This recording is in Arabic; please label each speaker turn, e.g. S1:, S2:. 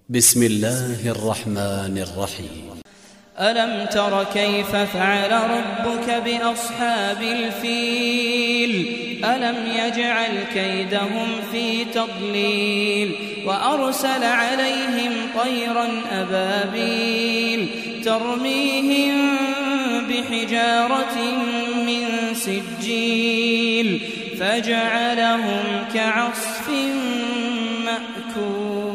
S1: بسم الله الرحمن الرحيم.
S2: ألم تر كيف فعل ربك بأصحاب الفيل ألم يجعل كيدهم في تضليل وأرسل عليهم طيرا أبابيل ترميهم بحجارة من سجيل فجعلهم كعصف مأكول.